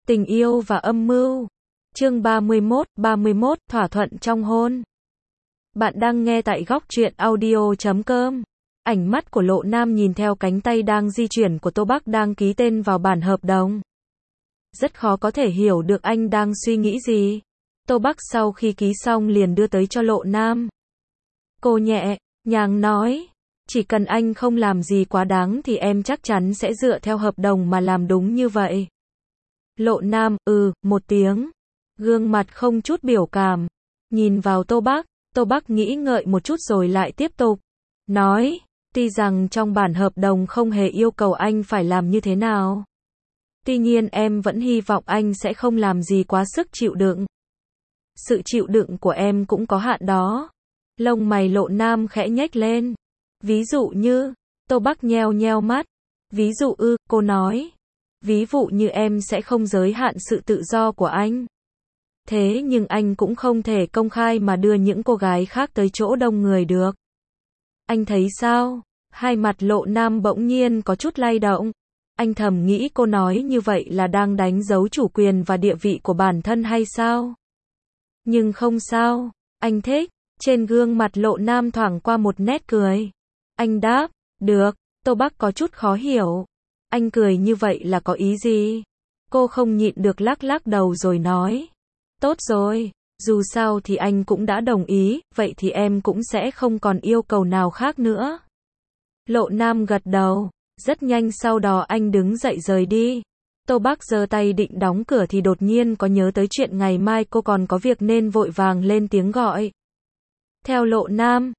Tình yêu và âm mưu. Chương 31, thỏa thuận trong hôn. Bạn đang nghe tại góc truyện audio.com. Ánh mắt của Lộ Nam nhìn theo cánh tay đang di chuyển của Tô Bắc đang ký tên vào bản hợp đồng. Rất khó có thể hiểu được anh đang suy nghĩ gì. Tô Bắc sau khi ký xong liền đưa tới cho Lộ Nam. Cô nhẹ nhàng nói, chỉ cần anh không làm gì quá đáng thì em chắc chắn sẽ dựa theo hợp đồng mà làm đúng như vậy. Lộ Nam, một tiếng. Gương mặt không chút biểu cảm. Nhìn vào Tô Bắc nghĩ ngợi một chút rồi lại tiếp tục. Nói, tuy rằng trong bản hợp đồng không hề yêu cầu anh phải làm như thế nào. Tuy nhiên em vẫn hy vọng anh sẽ không làm gì quá sức chịu đựng. Sự chịu đựng của em cũng có hạn đó. Lông mày Lộ Nam khẽ nhếch lên. Ví dụ như, Tô Bắc nheo nheo mắt. Ví dụ cô nói. Ví dụ như em sẽ không giới hạn sự tự do của anh. Thế nhưng anh cũng không thể công khai mà đưa những cô gái khác tới chỗ đông người được. Anh thấy sao? Hai mặt Lộ Nam bỗng nhiên có chút lay động. Anh thầm nghĩ cô nói như vậy là đang đánh dấu chủ quyền và địa vị của bản thân hay sao? Nhưng không sao, anh thích. Trên gương mặt Lộ Nam thoảng qua một nét cười. Anh đáp, được. Tô Bắc có chút khó hiểu. Anh cười như vậy là có ý gì? Cô không nhịn được lắc lắc đầu rồi nói. Tốt rồi, dù sao thì anh cũng đã đồng ý, vậy thì em cũng sẽ không còn yêu cầu nào khác nữa. Lộ Nam gật đầu, rất nhanh sau đó anh đứng dậy rời đi. Tô Bắc giơ tay định đóng cửa thì đột nhiên có nhớ tới chuyện ngày mai cô còn có việc nên vội vàng lên tiếng gọi. Theo Lộ Nam,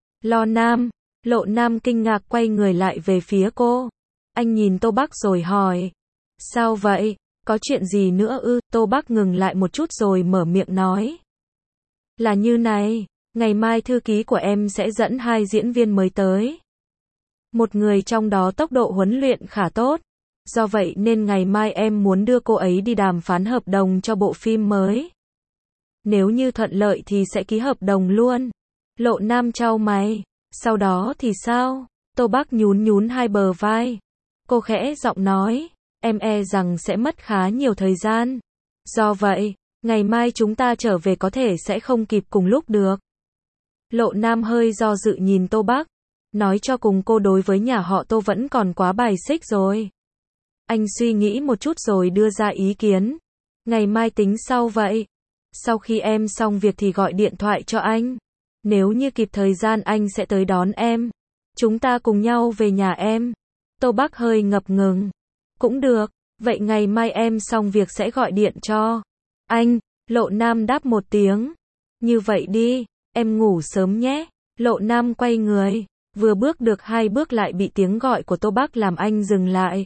Lộ Nam kinh ngạc quay người lại về phía cô. Anh nhìn Tô Bắc rồi hỏi. Sao vậy? Có chuyện gì nữa ư? Tô Bắc ngừng lại một chút rồi mở miệng nói. Là như này, ngày mai thư ký của em sẽ dẫn 2 diễn viên mới tới. Một người trong đó tốc độ huấn luyện khá tốt. Do vậy nên ngày mai em muốn đưa cô ấy đi đàm phán hợp đồng cho bộ phim mới. Nếu như thuận lợi thì sẽ ký hợp đồng luôn. Lộ Nam chau mày. Sau đó thì sao? Tô Bắc nhún hai bờ vai. Cô khẽ giọng nói. Em e rằng sẽ mất khá nhiều thời gian. Do vậy, ngày mai chúng ta trở về có thể sẽ không kịp cùng lúc được. Lộ Nam hơi do dự nhìn Tô Bắc. Nói cho cùng cô đối với nhà họ Tô vẫn còn quá bài xích rồi. Anh suy nghĩ một chút rồi đưa ra ý kiến. Ngày mai tính sau vậy. Sau khi em xong việc thì gọi điện thoại cho anh. Nếu như kịp thời gian anh sẽ tới đón em. Chúng ta cùng nhau về nhà em. Tô Bắc hơi ngập ngừng. Cũng được, vậy ngày mai em xong việc sẽ gọi điện cho anh. Lộ Nam đáp một tiếng. Như vậy đi, em ngủ sớm nhé. Lộ Nam quay người, vừa bước được 2 bước lại bị tiếng gọi của Tô Bắc làm anh dừng lại.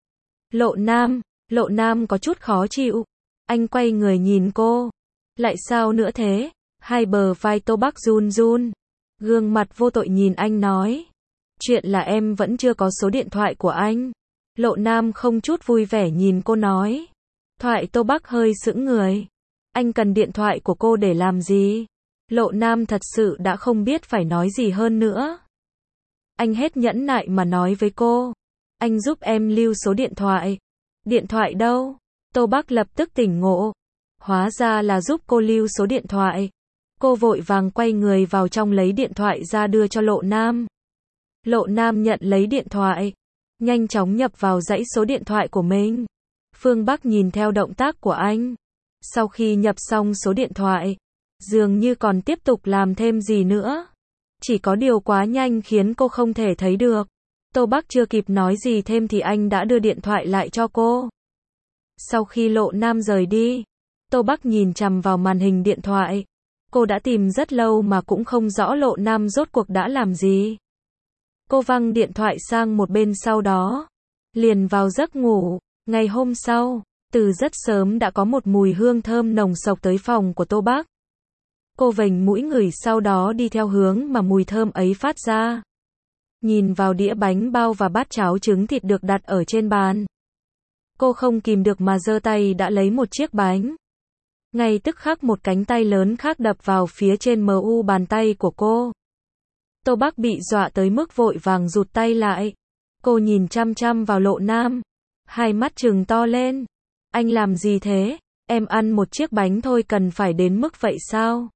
Lộ Nam có chút khó chịu. Anh quay người nhìn cô. Lại sao nữa thế? Hai bờ vai Tô Bắc run run. Gương mặt vô tội nhìn anh nói. Chuyện là em vẫn chưa có số điện thoại của anh. Lộ Nam không chút vui vẻ nhìn cô nói. Thoại Tô Bắc hơi sững người. Anh cần điện thoại của cô để làm gì? Lộ Nam thật sự đã không biết phải nói gì hơn nữa. Anh hết nhẫn nại mà nói với cô. Anh giúp em lưu số điện thoại. Điện thoại đâu? Tô Bắc lập tức tỉnh ngộ. Hóa ra là giúp cô lưu số điện thoại. Cô vội vàng quay người vào trong lấy điện thoại ra đưa cho Lộ Nam. Lộ Nam nhận lấy điện thoại. Nhanh chóng nhập vào dãy số điện thoại của mình. Phương Bắc nhìn theo động tác của anh. Sau khi nhập xong số điện thoại, dường như còn tiếp tục làm thêm gì nữa. Chỉ có điều quá nhanh khiến cô không thể thấy được. Tô Bắc chưa kịp nói gì thêm thì anh đã đưa điện thoại lại cho cô. Sau khi Lộ Nam rời đi, Tô Bắc nhìn chằm vào màn hình điện thoại. Cô đã tìm rất lâu mà cũng không rõ Lộ Nam rốt cuộc đã làm gì. Cô văng điện thoại sang một bên sau đó. Liền vào giấc ngủ. Ngày hôm sau, từ rất sớm đã có một mùi hương thơm nồng sộc tới phòng của Tô Bắc. Cô vểnh mũi ngửi sau đó đi theo hướng mà mùi thơm ấy phát ra. Nhìn vào đĩa bánh bao và bát cháo trứng thịt được đặt ở trên bàn. Cô không kìm được mà giơ tay đã lấy một chiếc bánh. Ngay tức khắc một cánh tay lớn khác đập vào phía trên mu bàn tay của cô. Tô Bắc bị dọa tới mức vội vàng rụt tay lại. Cô nhìn chăm chăm vào Lộ Nam. Hai mắt trừng to lên. Anh làm gì thế? Em ăn một chiếc bánh thôi cần phải đến mức vậy sao?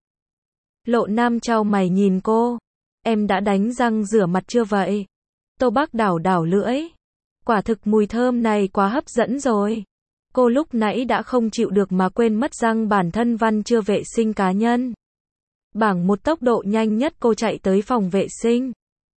Lộ Nam chau mày nhìn cô. Em đã đánh răng rửa mặt chưa vậy? Tô Bắc đảo đảo lưỡi. Quả thực mùi thơm này quá hấp dẫn rồi. Cô lúc nãy đã không chịu được mà quên mất rằng bản thân Văn chưa vệ sinh cá nhân. Bằng một tốc độ nhanh nhất cô chạy tới phòng vệ sinh.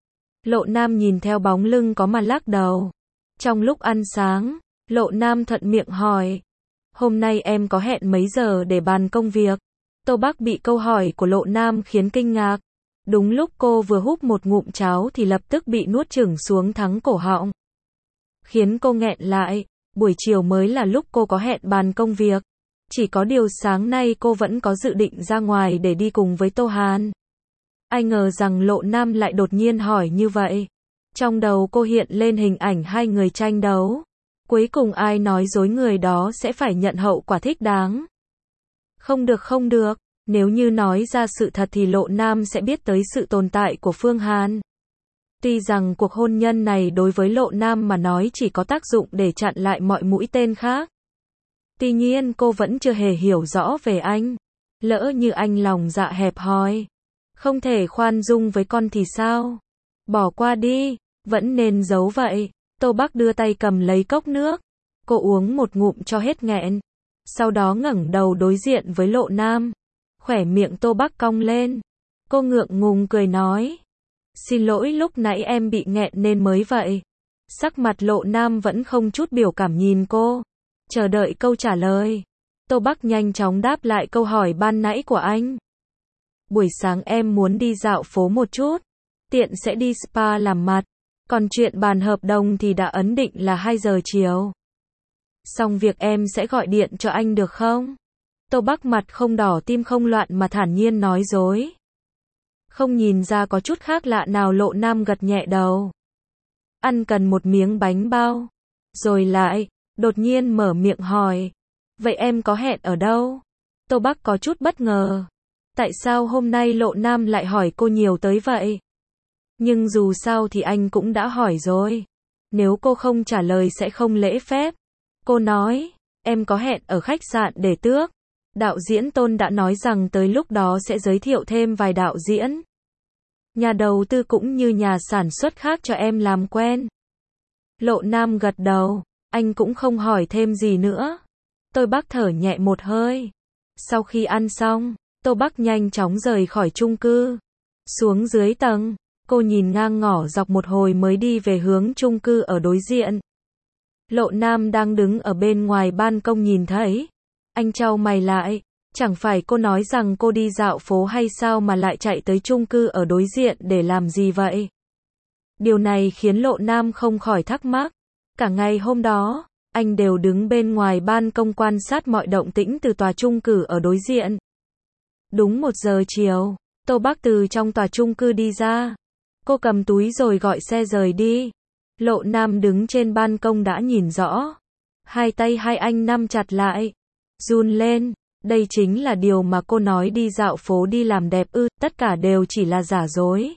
Lộ Nam nhìn theo bóng lưng có mà lắc đầu. Trong lúc ăn sáng, Lộ Nam thuận miệng hỏi. Hôm nay em có hẹn mấy giờ để bàn công việc? Tô Bắc bị câu hỏi của Lộ Nam khiến kinh ngạc. Đúng lúc cô vừa húp một ngụm cháo thì lập tức bị nuốt chửng xuống thắng cổ họng. Khiến cô nghẹn lại, buổi chiều mới là lúc cô có hẹn bàn công việc. Chỉ có điều sáng nay cô vẫn có dự định ra ngoài để đi cùng với Tô Hàn. Ai ngờ rằng Lộ Nam lại đột nhiên hỏi như vậy. Trong đầu cô hiện lên hình ảnh hai người tranh đấu. Cuối cùng ai nói dối người đó sẽ phải nhận hậu quả thích đáng. Không được, nếu như nói ra sự thật thì Lộ Nam sẽ biết tới sự tồn tại của Phương Hàn. Tuy rằng cuộc hôn nhân này đối với Lộ Nam mà nói chỉ có tác dụng để chặn lại mọi mũi tên khác. Tuy nhiên cô vẫn chưa hề hiểu rõ về anh. Lỡ như anh lòng dạ hẹp hòi, không thể khoan dung với con thì sao? Bỏ qua đi, vẫn nên giấu vậy. Tô Bắc đưa tay cầm lấy cốc nước. Cô uống một ngụm cho hết nghẹn. Sau đó ngẩng đầu đối diện với Lộ Nam. Khóe miệng Tô Bắc cong lên. Cô ngượng ngùng cười nói. Xin lỗi lúc nãy em bị nghẹn nên mới vậy. Sắc mặt Lộ Nam vẫn không chút biểu cảm nhìn cô. Chờ đợi câu trả lời. Tô Bắc nhanh chóng đáp lại câu hỏi ban nãy của anh. Buổi sáng em muốn đi dạo phố một chút. Tiện sẽ đi spa làm mặt. Còn chuyện bàn hợp đồng thì đã ấn định là 2 giờ chiều. Xong việc em sẽ gọi điện cho anh được không? Tô Bắc mặt không đỏ tim không loạn mà thản nhiên nói dối. Không nhìn ra có chút khác lạ nào. Lộ Nam gật nhẹ đầu. Ăn cần một miếng bánh bao. Rồi lại, đột nhiên mở miệng hỏi. Vậy em có hẹn ở đâu? Tô Bắc có chút bất ngờ. Tại sao hôm nay Lộ Nam lại hỏi cô nhiều tới vậy? Nhưng dù sao thì anh cũng đã hỏi rồi. Nếu cô không trả lời sẽ không lễ phép. Cô nói, em có hẹn ở khách sạn Để Tước. Đạo diễn Tôn đã nói rằng tới lúc đó sẽ giới thiệu thêm vài đạo diễn, nhà đầu tư cũng như nhà sản xuất khác cho em làm quen. Lộ Nam gật đầu, anh cũng không hỏi thêm gì nữa. Tô Bắc thở nhẹ một hơi. Sau khi ăn xong, Tô Bắc nhanh chóng rời khỏi chung cư. Xuống dưới tầng, cô nhìn ngang ngõ dọc một hồi mới đi về hướng chung cư ở đối diện. Lộ Nam đang đứng ở bên ngoài ban công nhìn thấy. Anh chau mày lại, chẳng phải cô nói rằng cô đi dạo phố hay sao mà lại chạy tới chung cư ở đối diện để làm gì vậy? Điều này khiến Lộ Nam không khỏi thắc mắc. Cả ngày hôm đó, anh đều đứng bên ngoài ban công quan sát mọi động tĩnh từ tòa chung cư ở đối diện. Đúng 1 giờ chiều, Tô Bắc từ trong tòa chung cư đi ra. Cô cầm túi rồi gọi xe rời đi. Lộ Nam đứng trên ban công đã nhìn rõ. Hai tay hai anh nắm chặt lại. Run lên. Đây chính là điều mà cô nói đi dạo phố đi làm đẹp ư, tất cả đều chỉ là giả dối.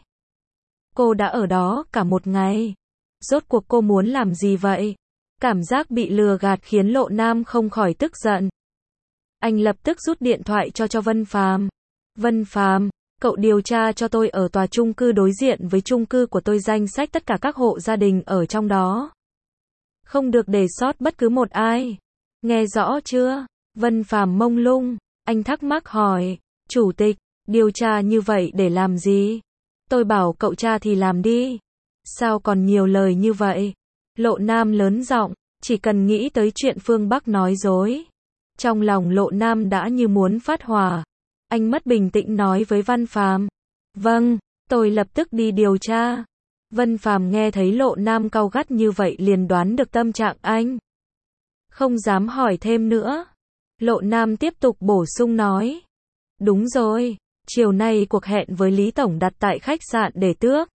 Cô đã ở đó cả một ngày. Rốt cuộc cô muốn làm gì vậy? Cảm giác bị lừa gạt khiến Lộ Nam không khỏi tức giận. Anh lập tức rút điện thoại cho Vân Phàm. Vân Phàm, cậu điều tra cho tôi ở tòa chung cư đối diện với chung cư của tôi danh sách tất cả các hộ gia đình ở trong đó. Không được để sót bất cứ một ai. Nghe rõ chưa? Vân Phàm mông lung, anh thắc mắc hỏi, chủ tịch, điều tra như vậy để làm gì? Tôi bảo cậu tra thì làm đi. Sao còn nhiều lời như vậy? Lộ Nam lớn giọng, chỉ cần nghĩ tới chuyện Phương Bắc nói dối. Trong lòng Lộ Nam đã như muốn phát hỏa. Anh mất bình tĩnh nói với Vân Phàm, vâng, tôi lập tức đi điều tra. Vân Phàm nghe thấy Lộ Nam cau gắt như vậy liền đoán được tâm trạng anh. Không dám hỏi thêm nữa. Lộ Nam tiếp tục bổ sung nói. Đúng rồi, chiều nay cuộc hẹn với Lý Tổng đặt tại khách sạn Để Tước.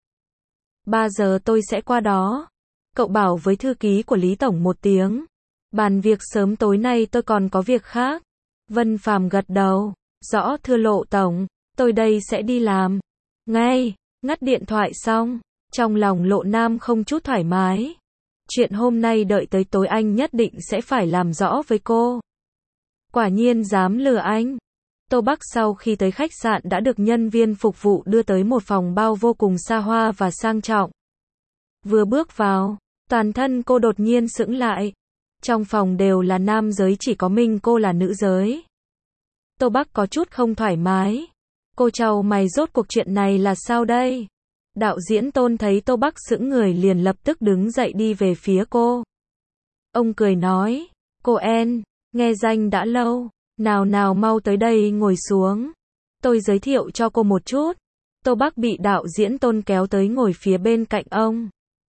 3 giờ tôi sẽ qua đó. Cậu bảo với thư ký của Lý Tổng một tiếng. Bàn việc sớm tối nay tôi còn có việc khác. Vân Phàm gật đầu. Rõ thưa Lộ Tổng, tôi đây sẽ đi làm. Ngay, ngắt điện thoại xong. Trong lòng Lộ Nam không chút thoải mái. Chuyện hôm nay đợi tới tối anh nhất định sẽ phải làm rõ với cô. Quả nhiên dám lừa anh. Tô Bắc sau khi tới khách sạn đã được nhân viên phục vụ đưa tới một phòng bao vô cùng xa hoa và sang trọng. Vừa bước vào, toàn thân cô đột nhiên sững lại. Trong phòng đều là nam giới, chỉ có mình cô là nữ giới. Tô Bắc có chút không thoải mái. Cô chau mày, rốt cuộc chuyện này là sao đây? Đạo diễn Tôn thấy Tô Bắc sững người liền lập tức đứng dậy đi về phía cô. Ông cười nói, cô En, nghe danh đã lâu, nào nào mau tới đây ngồi xuống. Tôi giới thiệu cho cô một chút. Tô Bắc bị đạo diễn Tôn kéo tới ngồi phía bên cạnh ông.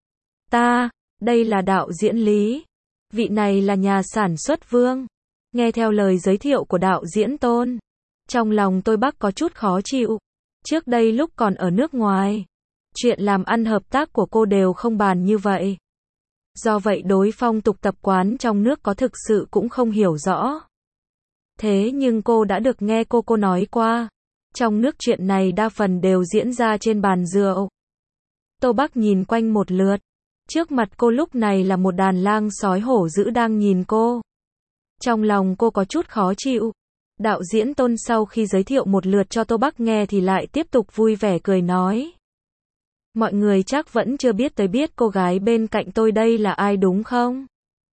Đây là đạo diễn Lý. Vị này là nhà sản xuất Vương. Nghe theo lời giới thiệu của đạo diễn Tôn, trong lòng Tô Bắc có chút khó chịu. Trước đây lúc còn ở nước ngoài, chuyện làm ăn hợp tác của cô đều không bàn như vậy. Do vậy đối phong tục tập quán trong nước có thực sự cũng không hiểu rõ. Thế nhưng cô đã được nghe cô nói qua, trong nước chuyện này đa phần đều diễn ra trên bàn rượu. Tô Bắc nhìn quanh một lượt. Trước mặt cô lúc này là một đàn lang sói hổ dữ đang nhìn cô. Trong lòng cô có chút khó chịu. Đạo diễn Tôn sau khi giới thiệu một lượt cho Tô Bắc nghe thì lại tiếp tục vui vẻ cười nói. Mọi người chắc vẫn chưa biết cô gái bên cạnh tôi đây là ai đúng không?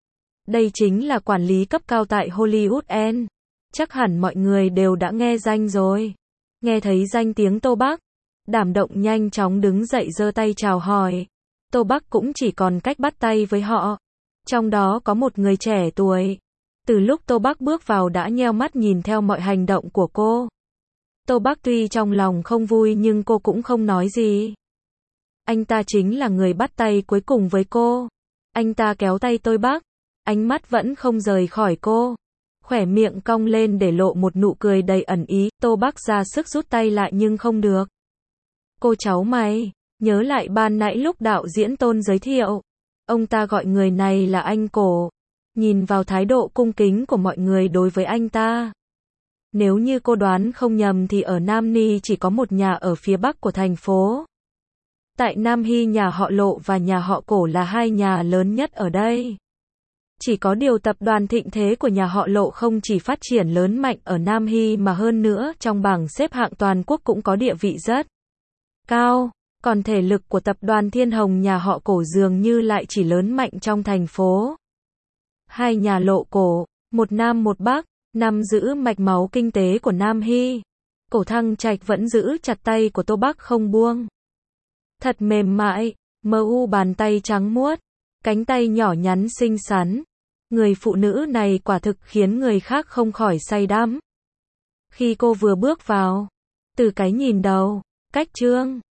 Đây chính là quản lý cấp cao tại Hollywood En. Chắc hẳn mọi người đều đã nghe danh rồi. Nghe thấy danh tiếng Tô Bắc, Đảm Động nhanh chóng đứng dậy giơ tay chào hỏi. Tô Bắc cũng chỉ còn cách bắt tay với họ. Trong đó có một người trẻ tuổi. Từ lúc Tô Bắc bước vào đã nheo mắt nhìn theo mọi hành động của cô. Tô Bắc tuy trong lòng không vui nhưng cô cũng không nói gì. Anh ta chính là người bắt tay cuối cùng với cô. Anh ta kéo tay Tô Bắc, ánh mắt vẫn không rời khỏi cô. Khóe miệng cong lên để lộ một nụ cười đầy ẩn ý. Tô Bắc ra sức rút tay lại nhưng không được. Cô cháu mày, nhớ lại ban nãy lúc đạo diễn Tôn giới thiệu. Ông ta gọi người này là anh Cổ. Nhìn vào thái độ cung kính của mọi người đối với anh ta. Nếu như cô đoán không nhầm thì ở Nam Ni chỉ có một nhà ở phía bắc của thành phố. Tại Nam Hy nhà họ Lộ và nhà họ Cổ là hai nhà lớn nhất ở đây. Chỉ có điều tập đoàn thịnh thế của nhà họ Lộ không chỉ phát triển lớn mạnh ở Nam Hy mà hơn nữa trong bảng xếp hạng toàn quốc cũng có địa vị rất cao. Còn thể lực của tập đoàn Thiên Hồng nhà họ Cổ dường như lại chỉ lớn mạnh trong thành phố. Hai nhà Lộ Cổ, một Nam một Bắc, nắm giữ mạch máu kinh tế của Nam Hy. Cổ Thăng Trạch vẫn giữ chặt tay của Tô Bắc không buông. Thật mềm mại, bàn tay trắng muốt, cánh tay nhỏ nhắn xinh xắn. Người phụ nữ này quả thực khiến người khác không khỏi say đắm. Khi cô vừa bước vào, từ cái nhìn đầu, cách trương